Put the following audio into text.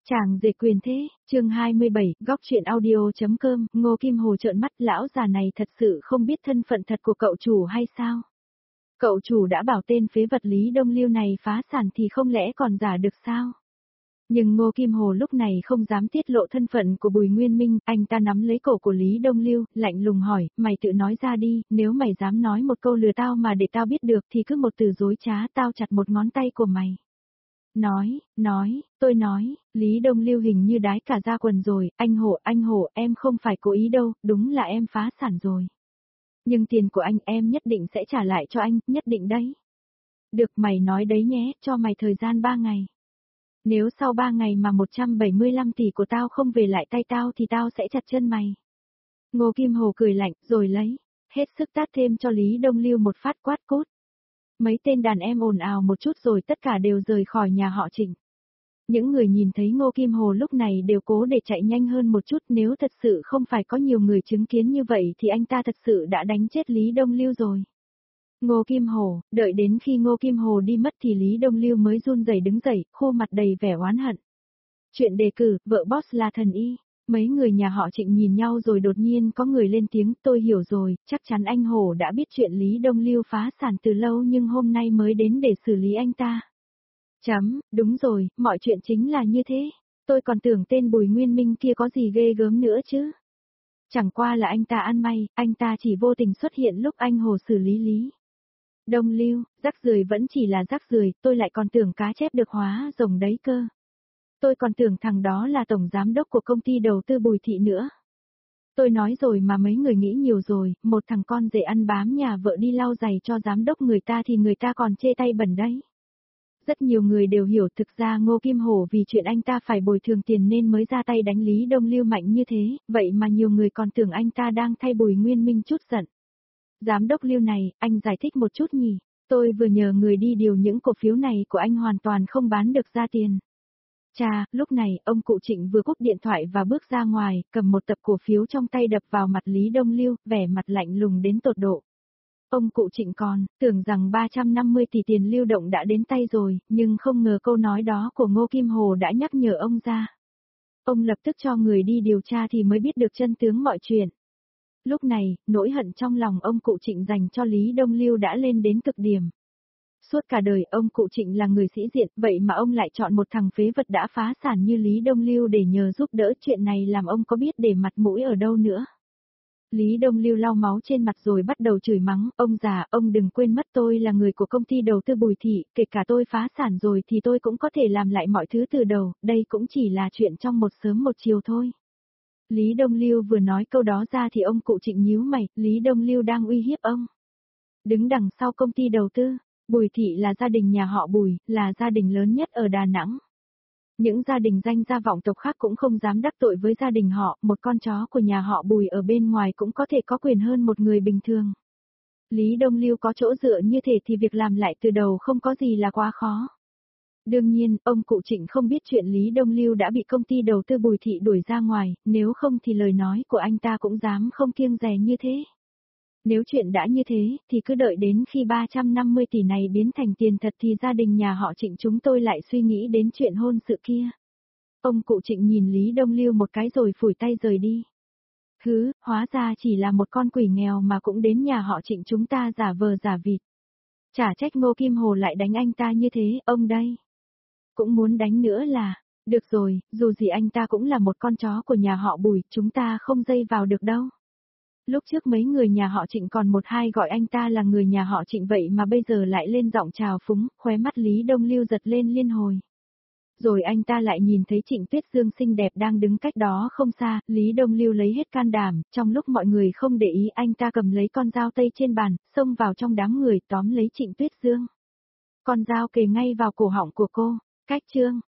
Chàng rể quyền thế, chương 27, góc truyện audio.com, Ngô Kim Hồ trợn mắt, lão già này thật sự không biết thân phận thật của cậu chủ hay sao? Cậu chủ đã bảo tên phế vật Lý Đông Lưu này phá sản thì không lẽ còn giả được sao? Nhưng Ngô Kim Hồ lúc này không dám tiết lộ thân phận của Bùi Nguyên Minh, anh ta nắm lấy cổ của Lý Đông Lưu, lạnh lùng hỏi, mày tự nói ra đi, nếu mày dám nói một câu lừa tao mà để tao biết được thì cứ một từ dối trá tao chặt một ngón tay của mày. Tôi nói, Lý Đông Lưu hình như đái cả da quần rồi, anh Hổ, em không phải cố ý đâu, đúng là em phá sản rồi. Nhưng tiền của anh em nhất định sẽ trả lại cho anh, nhất định đấy. Được mày nói đấy nhé, cho mày thời gian 3 ngày. Nếu sau 3 ngày mà 175 tỷ của tao không về lại tay tao thì tao sẽ chặt chân mày. Ngô Kim Hồ cười lạnh, rồi lấy hết sức tát thêm cho Lý Đông Lưu một phát quát cốt. Mấy tên đàn em ồn ào một chút rồi tất cả đều rời khỏi nhà họ Trịnh. Những người nhìn thấy Ngô Kim Hồ lúc này đều cố để chạy nhanh hơn một chút, nếu thật sự không phải có nhiều người chứng kiến như vậy thì anh ta thật sự đã đánh chết Lý Đông Lưu rồi. Ngô Kim Hồ, đợi đến khi Ngô Kim Hồ đi mất thì Lý Đông Lưu mới run rẩy đứng dậy, khuôn mặt đầy vẻ oán hận. Chuyện đề cử, vợ boss là thần y. Mấy người nhà họ Trịnh nhìn nhau rồi đột nhiên có người lên tiếng, tôi hiểu rồi, chắc chắn anh Hổ đã biết chuyện Lý Đông Lưu phá sản từ lâu nhưng hôm nay mới đến để xử lý anh ta. Đúng rồi, mọi chuyện chính là như thế. Tôi còn tưởng tên Bùi Nguyên Minh kia có gì ghê gớm nữa chứ. Chẳng qua là anh ta ăn may, anh ta chỉ vô tình xuất hiện lúc anh Hồ xử lý Lý Đông Lưu, rác rưởi vẫn chỉ là rác rưởi, tôi lại còn tưởng cá chép được hóa rồng đấy cơ. Tôi còn tưởng thằng đó là tổng giám đốc của công ty đầu tư Bùi Thị nữa. Tôi nói rồi mà mấy người nghĩ nhiều rồi, một thằng con rể ăn bám nhà vợ đi lau giày cho giám đốc người ta thì người ta còn chê tay bẩn đấy. Rất nhiều người đều hiểu thực ra Ngô Kim Hổ vì chuyện anh ta phải bồi thường tiền nên mới ra tay đánh Lý Đông Lưu mạnh như thế, vậy mà nhiều người còn tưởng anh ta đang thay Bùi Nguyên Minh chút giận. Giám đốc Lưu này, anh giải thích một chút nhỉ, tôi vừa nhờ người đi điều những cổ phiếu này của anh hoàn toàn không bán được ra tiền. Chà, lúc này, ông cụ Trịnh vừa cúp điện thoại và bước ra ngoài, cầm một tập cổ phiếu trong tay đập vào mặt Lý Đông Lưu, vẻ mặt lạnh lùng đến tột độ. Ông cụ Trịnh tưởng rằng 350 tỷ tiền lưu động đã đến tay rồi, nhưng không ngờ câu nói đó của Ngô Kim Hồ đã nhắc nhở ông ra. Ông lập tức cho người đi điều tra thì mới biết được chân tướng mọi chuyện. Lúc này, nỗi hận trong lòng ông cụ Trịnh dành cho Lý Đông Lưu đã lên đến cực điểm. Suốt cả đời ông cụ Trịnh là người sĩ diện, vậy mà ông lại chọn một thằng phế vật đã phá sản như Lý Đông Lưu để nhờ giúp đỡ, chuyện này làm ông có biết để mặt mũi ở đâu nữa. Lý Đông Lưu lau máu trên mặt rồi bắt đầu chửi mắng, ông già, ông đừng quên mất tôi là người của công ty đầu tư Bùi Thị, kể cả tôi phá sản rồi thì tôi cũng có thể làm lại mọi thứ từ đầu, đây cũng chỉ là chuyện trong một sớm một chiều thôi. Lý Đông Lưu vừa nói câu đó ra thì ông cụ Trịnh nhíu mày, Lý Đông Lưu đang uy hiếp ông. Đứng đằng sau công ty đầu tư, Bùi Thị là gia đình nhà họ Bùi, là gia đình lớn nhất ở Đà Nẵng. Những gia đình danh gia vọng tộc khác cũng không dám đắc tội với gia đình họ, một con chó của nhà họ Bùi ở bên ngoài cũng có thể có quyền hơn một người bình thường. Lý Đông Lưu có chỗ dựa như thế thì việc làm lại từ đầu không có gì là quá khó. Đương nhiên, ông cụ Trịnh không biết chuyện Lý Đông Lưu đã bị công ty đầu tư Bùi Thị đuổi ra ngoài, nếu không thì lời nói của anh ta cũng dám không kiêng dè như thế. Nếu chuyện đã như thế, thì cứ đợi đến khi 350 tỷ này biến thành tiền thật thì gia đình nhà họ Trịnh chúng tôi lại suy nghĩ đến chuyện hôn sự kia. Ông cụ Trịnh nhìn Lý Đông Lưu một cái rồi phủi tay rời đi. Hóa ra chỉ là một con quỷ nghèo mà cũng đến nhà họ Trịnh chúng ta giả vờ giả vịt. Chả trách Ngô Kim Hồ lại đánh anh ta như thế, ông đây. Cũng muốn đánh nữa là, được rồi, dù gì anh ta cũng là một con chó của nhà họ Bùi, chúng ta không dây vào được đâu. Lúc trước mấy người nhà họ Trịnh còn một hai gọi anh ta là người nhà họ Trịnh vậy mà bây giờ lại lên giọng chào phúng, khóe mắt Lý Đông Lưu giật lên liên hồi. Rồi anh ta lại nhìn thấy Trịnh Tuyết Dương xinh đẹp đang đứng cách đó không xa, Lý Đông Lưu lấy hết can đảm, trong lúc mọi người không để ý anh ta cầm lấy con dao tây trên bàn, xông vào trong đám người tóm lấy Trịnh Tuyết Dương. Con dao kề ngay vào cổ họng của cô, cách chương.